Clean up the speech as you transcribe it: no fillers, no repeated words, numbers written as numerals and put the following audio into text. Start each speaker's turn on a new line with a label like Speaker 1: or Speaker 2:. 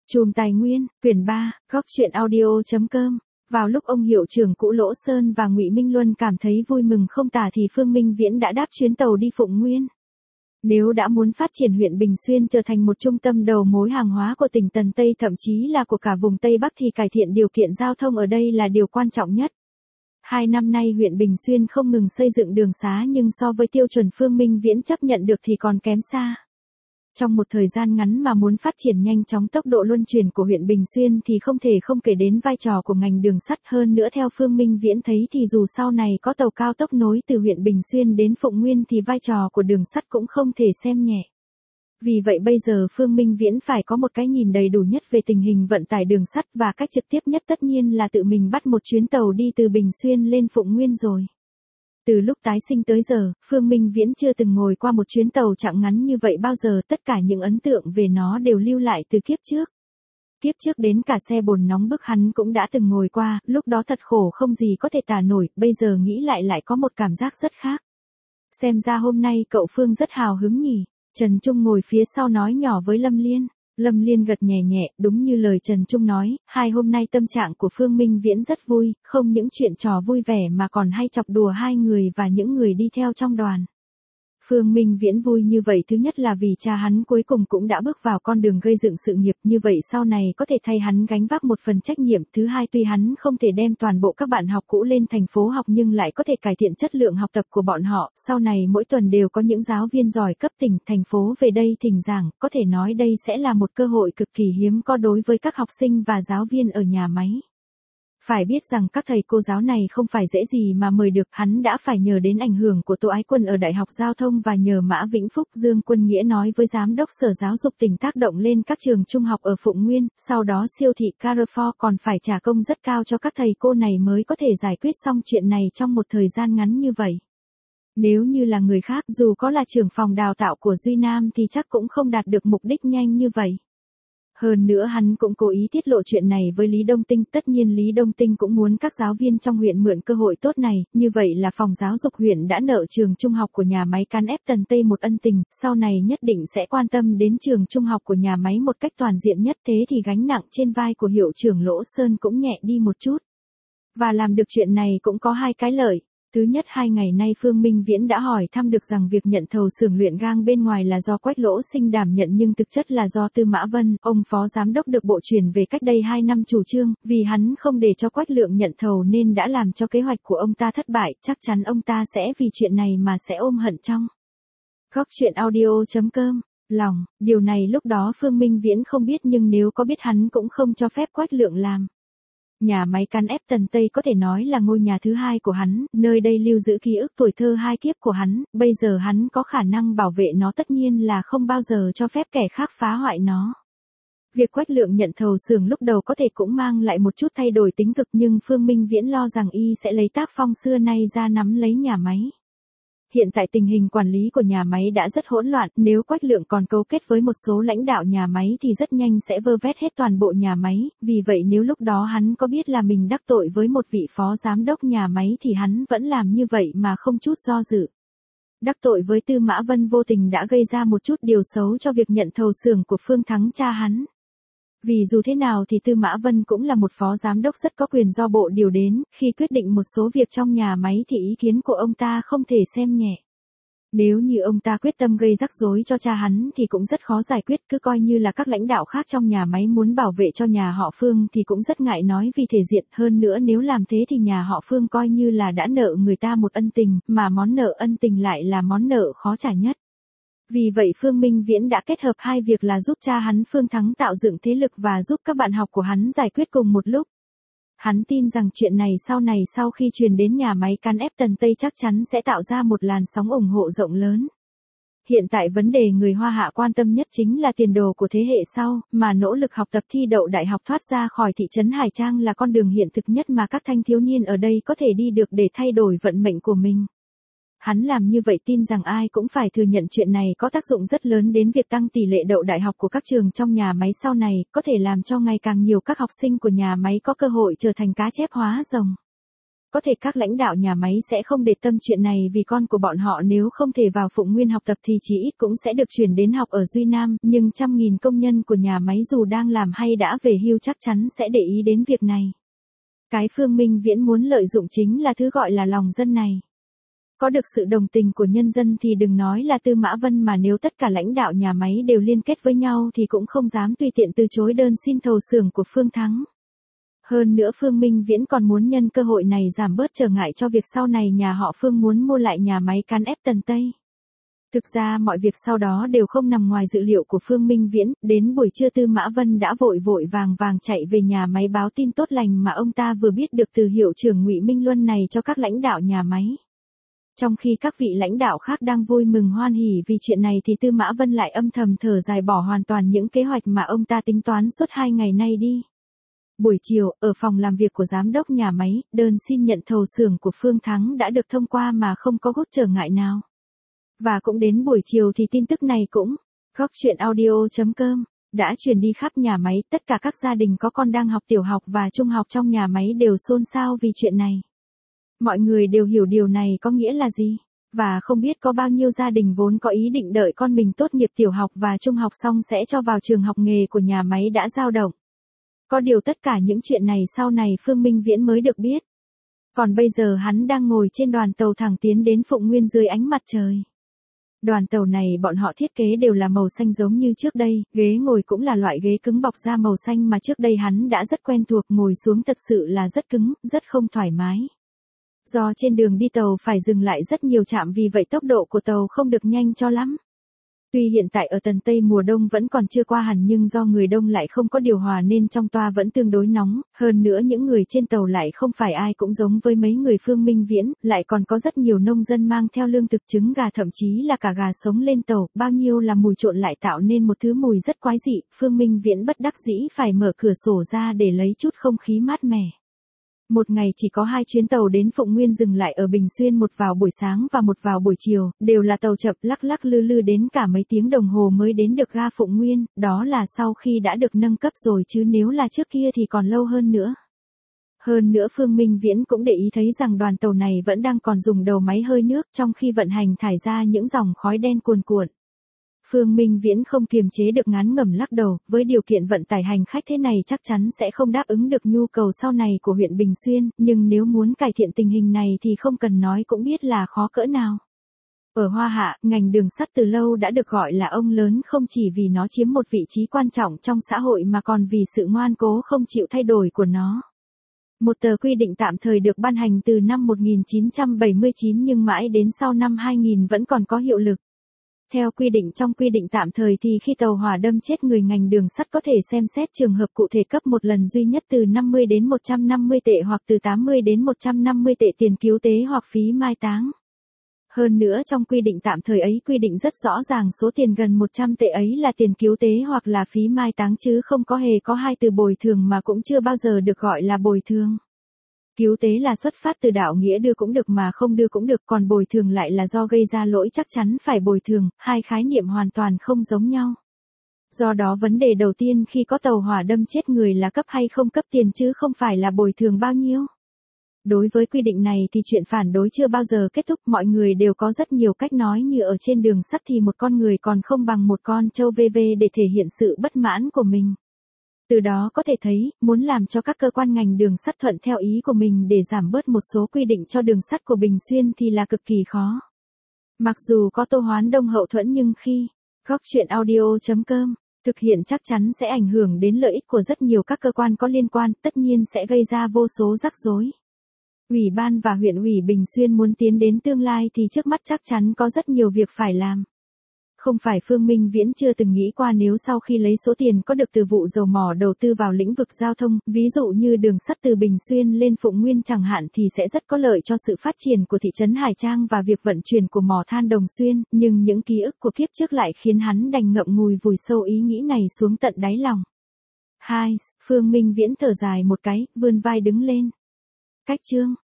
Speaker 1: Chùm Tài Nguyên, quyển 3, góc truyện audio.com. Vào lúc ông hiệu trưởng cũ Lỗ Sơn và Ngụy Minh Luân cảm thấy vui mừng không tả thì Phương Minh Viễn đã đáp chuyến tàu đi Phụng Nguyên. Nếu đã muốn phát triển huyện Bình Xuyên trở thành một trung tâm đầu mối hàng hóa của tỉnh Tần Tây thậm chí là của cả vùng Tây Bắc thì cải thiện điều kiện giao thông ở đây là điều quan trọng nhất. 2 năm nay huyện Bình Xuyên không ngừng xây dựng đường xá nhưng so với tiêu chuẩn Phương Minh Viễn chấp nhận được thì còn kém xa. Trong một thời gian ngắn mà muốn phát triển nhanh chóng tốc độ luân chuyển của huyện Bình Xuyên thì không thể không kể đến vai trò của ngành đường sắt, hơn nữa theo Phương Minh Viễn thấy thì dù sau này có tàu cao tốc nối từ huyện Bình Xuyên đến Phụng Nguyên thì vai trò của đường sắt cũng không thể xem nhẹ. Vì vậy bây giờ Phương Minh Viễn phải có một cái nhìn đầy đủ nhất về tình hình vận tải đường sắt và cách trực tiếp nhất tất nhiên là tự mình bắt một chuyến tàu đi từ Bình Xuyên lên Phụng Nguyên rồi. Từ lúc tái sinh tới giờ, Phương Minh Viễn chưa từng ngồi qua một chuyến tàu chặng ngắn như vậy bao giờ, tất cả những ấn tượng về nó đều lưu lại từ kiếp trước. Kiếp trước đến cả xe bồn nóng bức hắn cũng đã từng ngồi qua, lúc đó thật khổ không gì có thể tả nổi, bây giờ nghĩ lại có một cảm giác rất khác. Xem ra hôm nay cậu Phương rất hào hứng nhỉ, Trần Trung ngồi phía sau nói nhỏ với Lâm Liên. Lâm Liên gật nhẹ nhẹ, đúng như lời Trần Trung nói, hôm nay tâm trạng của Phương Minh Viễn rất vui, không những chuyện trò vui vẻ mà còn hay chọc đùa hai người và những người đi theo trong đoàn. Phương Minh Viễn vui như vậy thứ nhất là vì cha hắn cuối cùng cũng đã bước vào con đường gây dựng sự nghiệp, như vậy sau này có thể thay hắn gánh vác một phần trách nhiệm. Thứ hai, tuy hắn không thể đem toàn bộ các bạn học cũ lên thành phố học nhưng lại có thể cải thiện chất lượng học tập của bọn họ, sau này mỗi tuần đều có những giáo viên giỏi cấp tỉnh, thành phố về đây thỉnh giảng, có thể nói đây sẽ là một cơ hội cực kỳ hiếm có đối với các học sinh và giáo viên ở nhà máy. Phải biết rằng các thầy cô giáo này không phải dễ gì mà mời được, hắn đã phải nhờ đến ảnh hưởng của Tô Ái Quân ở Đại học Giao thông và nhờ Mã Vĩnh Phúc. Dương Quân Nghĩa nói với Giám đốc Sở Giáo dục tỉnh tác động lên các trường trung học ở Phụng Nguyên, sau đó siêu thị Carrefour còn phải trả công rất cao cho các thầy cô này mới có thể giải quyết xong chuyện này trong một thời gian ngắn như vậy. Nếu như là người khác, dù có là trưởng phòng đào tạo của Duy Nam thì chắc cũng không đạt được mục đích nhanh như vậy. Hơn nữa hắn cũng cố ý tiết lộ chuyện này với Lý Đông Tinh, tất nhiên Lý Đông Tinh cũng muốn các giáo viên trong huyện mượn cơ hội tốt này, như vậy là phòng giáo dục huyện đã nợ trường trung học của nhà máy Can Ép Tần Tây một ân tình, sau này nhất định sẽ quan tâm đến trường trung học của nhà máy một cách toàn diện nhất, thế thì gánh nặng trên vai của hiệu trưởng Lỗ Sơn cũng nhẹ đi một chút. Và làm được chuyện này cũng có hai cái lợi. Thứ nhất, 2 ngày nay Phương Minh Viễn đã hỏi thăm được rằng việc nhận thầu xưởng luyện gang bên ngoài là do Quách Lỗ Sinh đảm nhận nhưng thực chất là do Tư Mã Vân, ông phó giám đốc được bộ chuyển về cách đây 2 năm chủ trương, vì hắn không để cho Quách Lượng nhận thầu nên đã làm cho kế hoạch của ông ta thất bại, chắc chắn ông ta sẽ vì chuyện này mà sẽ ôm hận trong. Góc truyện audio.com. Lòng, điều này lúc đó Phương Minh Viễn không biết nhưng nếu có biết hắn cũng không cho phép Quách Lượng làm. Nhà máy Can Ép Tần Tây có thể nói là ngôi nhà thứ hai của hắn, nơi đây lưu giữ ký ức tuổi thơ 2 kiếp của hắn, bây giờ hắn có khả năng bảo vệ nó, tất nhiên là không bao giờ cho phép kẻ khác phá hoại nó. Việc Quách Lượng nhận thầu xưởng lúc đầu có thể cũng mang lại một chút thay đổi tính cực nhưng Phương Minh Viễn lo rằng y sẽ lấy tác phong xưa nay ra nắm lấy nhà máy. Hiện tại tình hình quản lý của nhà máy đã rất hỗn loạn, nếu Quách Lượng còn cấu kết với một số lãnh đạo nhà máy thì rất nhanh sẽ vơ vét hết toàn bộ nhà máy, vì vậy nếu lúc đó hắn có biết là mình đắc tội với một vị phó giám đốc nhà máy thì hắn vẫn làm như vậy mà không chút do dự. Đắc tội với Tư Mã Vân vô tình đã gây ra một chút điều xấu cho việc nhận thầu xưởng của Phương Thắng cha hắn. Vì dù thế nào thì Tư Mã Vân cũng là một phó giám đốc rất có quyền do bộ điều đến, khi quyết định một số việc trong nhà máy thì ý kiến của ông ta không thể xem nhẹ. Nếu như ông ta quyết tâm gây rắc rối cho cha hắn thì cũng rất khó giải quyết, cứ coi như là các lãnh đạo khác trong nhà máy muốn bảo vệ cho nhà họ Phương thì cũng rất ngại nói vì thể diện, hơn nữa nếu làm thế thì nhà họ Phương coi như là đã nợ người ta một ân tình, mà món nợ ân tình lại là món nợ khó trả nhất. Vì vậy Phương Minh Viễn đã kết hợp hai việc là giúp cha hắn Phương Thắng tạo dựng thế lực và giúp các bạn học của hắn giải quyết cùng một lúc. Hắn tin rằng chuyện này sau khi truyền đến nhà máy Can Ép Tần Tây chắc chắn sẽ tạo ra một làn sóng ủng hộ rộng lớn. Hiện tại vấn đề người Hoa Hạ quan tâm nhất chính là tiền đồ của thế hệ sau, mà nỗ lực học tập thi đậu đại học thoát ra khỏi thị trấn Hải Trang là con đường hiện thực nhất mà các thanh thiếu niên ở đây có thể đi được để thay đổi vận mệnh của mình. Hắn làm như vậy tin rằng ai cũng phải thừa nhận chuyện này có tác dụng rất lớn đến việc tăng tỷ lệ đậu đại học của các trường trong nhà máy sau này, có thể làm cho ngày càng nhiều các học sinh của nhà máy có cơ hội trở thành cá chép hóa rồng. có thể các lãnh đạo nhà máy sẽ không để tâm chuyện này vì con của bọn họ nếu không thể vào Phụng Nguyên học tập thì chỉ ít cũng sẽ được chuyển đến học ở Duy Nam, nhưng trăm nghìn công nhân của nhà máy dù đang làm hay đã về hưu chắc chắn sẽ để ý đến việc này. Cái Phương Minh Viễn muốn lợi dụng chính là thứ gọi là lòng dân này. Có được sự đồng tình của nhân dân thì đừng nói là Tư Mã Vân mà nếu tất cả lãnh đạo nhà máy đều liên kết với nhau thì cũng không dám tùy tiện từ chối đơn xin thầu xưởng của Phương Thắng. Hơn nữa Phương Minh Viễn còn muốn nhân cơ hội này giảm bớt trở ngại cho việc sau này nhà họ Phương muốn mua lại nhà máy cán ép Tần Tây. Thực ra mọi việc sau đó đều không nằm ngoài dự liệu của Phương Minh Viễn, đến buổi trưa Tư Mã Vân đã vội vội vàng vàng chạy về nhà máy báo tin tốt lành mà ông ta vừa biết được từ hiệu trưởng Ngụy Minh Luân này cho các lãnh đạo nhà máy. Trong khi các vị lãnh đạo khác đang vui mừng hoan hỉ vì chuyện này thì Tư Mã Vân lại âm thầm thở dài bỏ hoàn toàn những kế hoạch mà ông ta tính toán suốt 2 ngày nay đi. Buổi chiều, ở phòng làm việc của giám đốc nhà máy, đơn xin nhận thầu xưởng của Phương Thắng đã được thông qua mà không có chút trở ngại nào. Và cũng đến buổi chiều thì tin tức này cũng, gocchuyenaudio.com, đã truyền đi khắp nhà máy, tất cả các gia đình có con đang học tiểu học và trung học trong nhà máy đều xôn xao vì chuyện này. Mọi người đều hiểu điều này có nghĩa là gì, và không biết có bao nhiêu gia đình vốn có ý định đợi con mình tốt nghiệp tiểu học và trung học xong sẽ cho vào trường học nghề của nhà máy đã dao động. Có điều tất cả những chuyện này sau này Phương Minh Viễn mới được biết. Còn bây giờ hắn đang ngồi trên đoàn tàu thẳng tiến đến Phụng Nguyên dưới ánh mặt trời. Đoàn tàu này bọn họ thiết kế đều là màu xanh giống như trước đây, ghế ngồi cũng là loại ghế cứng bọc da màu xanh mà trước đây hắn đã rất quen thuộc, ngồi xuống thật sự là rất cứng, rất không thoải mái. Do trên đường đi tàu phải dừng lại rất nhiều trạm vì vậy tốc độ của tàu không được nhanh cho lắm. Tuy hiện tại ở Tần Tây mùa đông vẫn còn chưa qua hẳn nhưng do người đông lại không có điều hòa nên trong toa vẫn tương đối nóng, hơn nữa những người trên tàu lại không phải ai cũng giống với mấy người Phương Minh Viễn, lại còn có rất nhiều nông dân mang theo lương thực trứng gà thậm chí là cả gà sống lên tàu, bao nhiêu là mùi trộn lại tạo nên một thứ mùi rất quái dị, Phương Minh Viễn bất đắc dĩ phải mở cửa sổ ra để lấy chút không khí mát mẻ. Một ngày chỉ có 2 chuyến tàu đến Phụng Nguyên dừng lại ở Bình Xuyên, một vào buổi sáng và một vào buổi chiều, đều là tàu chậm lắc lắc lư lư đến cả mấy tiếng đồng hồ mới đến được ga Phụng Nguyên, đó là sau khi đã được nâng cấp rồi chứ nếu là trước kia thì còn lâu hơn nữa. Hơn nữa Phương Minh Viễn cũng để ý thấy rằng đoàn tàu này vẫn đang còn dùng đầu máy hơi nước trong khi vận hành thải ra những dòng khói đen cuồn cuộn. Phương Minh Viễn không kiềm chế được ngán ngẩm lắc đầu, với điều kiện vận tải hành khách thế này chắc chắn sẽ không đáp ứng được nhu cầu sau này của huyện Bình Xuyên, nhưng nếu muốn cải thiện tình hình này thì không cần nói cũng biết là khó cỡ nào. Ở Hoa Hạ, ngành đường sắt từ lâu đã được gọi là ông lớn không chỉ vì nó chiếm một vị trí quan trọng trong xã hội mà còn vì sự ngoan cố không chịu thay đổi của nó. Một tờ quy định tạm thời được ban hành từ năm 1979 nhưng mãi đến sau năm 2000 vẫn còn có hiệu lực. Theo quy định trong quy định tạm thời thì khi tàu hỏa đâm chết người ngành đường sắt có thể xem xét trường hợp cụ thể cấp một lần duy nhất từ 50 đến 150 tệ hoặc từ 80 đến 150 tệ tiền cứu tế hoặc phí mai táng. Hơn nữa trong quy định tạm thời ấy quy định rất rõ ràng số tiền gần 100 tệ ấy là tiền cứu tế hoặc là phí mai táng chứ không có hề có hai từ bồi thường mà cũng chưa bao giờ được gọi là bồi thường. Cứu tế là xuất phát từ đạo nghĩa đưa cũng được mà không đưa cũng được, còn bồi thường lại là do gây ra lỗi chắc chắn phải bồi thường, hai khái niệm hoàn toàn không giống nhau. Do đó vấn đề đầu tiên khi có tàu hỏa đâm chết người là cấp hay không cấp tiền chứ không phải là bồi thường bao nhiêu. Đối với quy định này thì chuyện phản đối chưa bao giờ kết thúc, mọi người đều có rất nhiều cách nói như ở trên đường sắt thì một con người còn không bằng một con trâu VV để thể hiện sự bất mãn của mình. Từ đó có thể thấy, muốn làm cho các cơ quan ngành đường sắt thuận theo ý của mình để giảm bớt một số quy định cho đường sắt của Bình Xuyên thì là cực kỳ khó. Mặc dù có Tô Hoán Đông hậu thuẫn nhưng khi gocchuyenaudio.com thực hiện chắc chắn sẽ ảnh hưởng đến lợi ích của rất nhiều các cơ quan có liên quan, tất nhiên sẽ gây ra vô số rắc rối. Ủy ban và huyện ủy Bình Xuyên muốn tiến đến tương lai thì trước mắt chắc chắn có rất nhiều việc phải làm. Không phải Phương Minh Viễn chưa từng nghĩ qua nếu sau khi lấy số tiền có được từ vụ dầu mỏ đầu tư vào lĩnh vực giao thông, ví dụ như đường sắt từ Bình Xuyên lên Phụng Nguyên chẳng hạn thì sẽ rất có lợi cho sự phát triển của thị trấn Hải Trang và việc vận chuyển của mỏ than Đồng Xuyên, nhưng những ký ức của kiếp trước lại khiến hắn đành ngậm ngùi vùi sâu ý nghĩ này xuống tận đáy lòng. 2. Phương Minh Viễn thở dài một cái, vươn vai đứng lên. Cách chương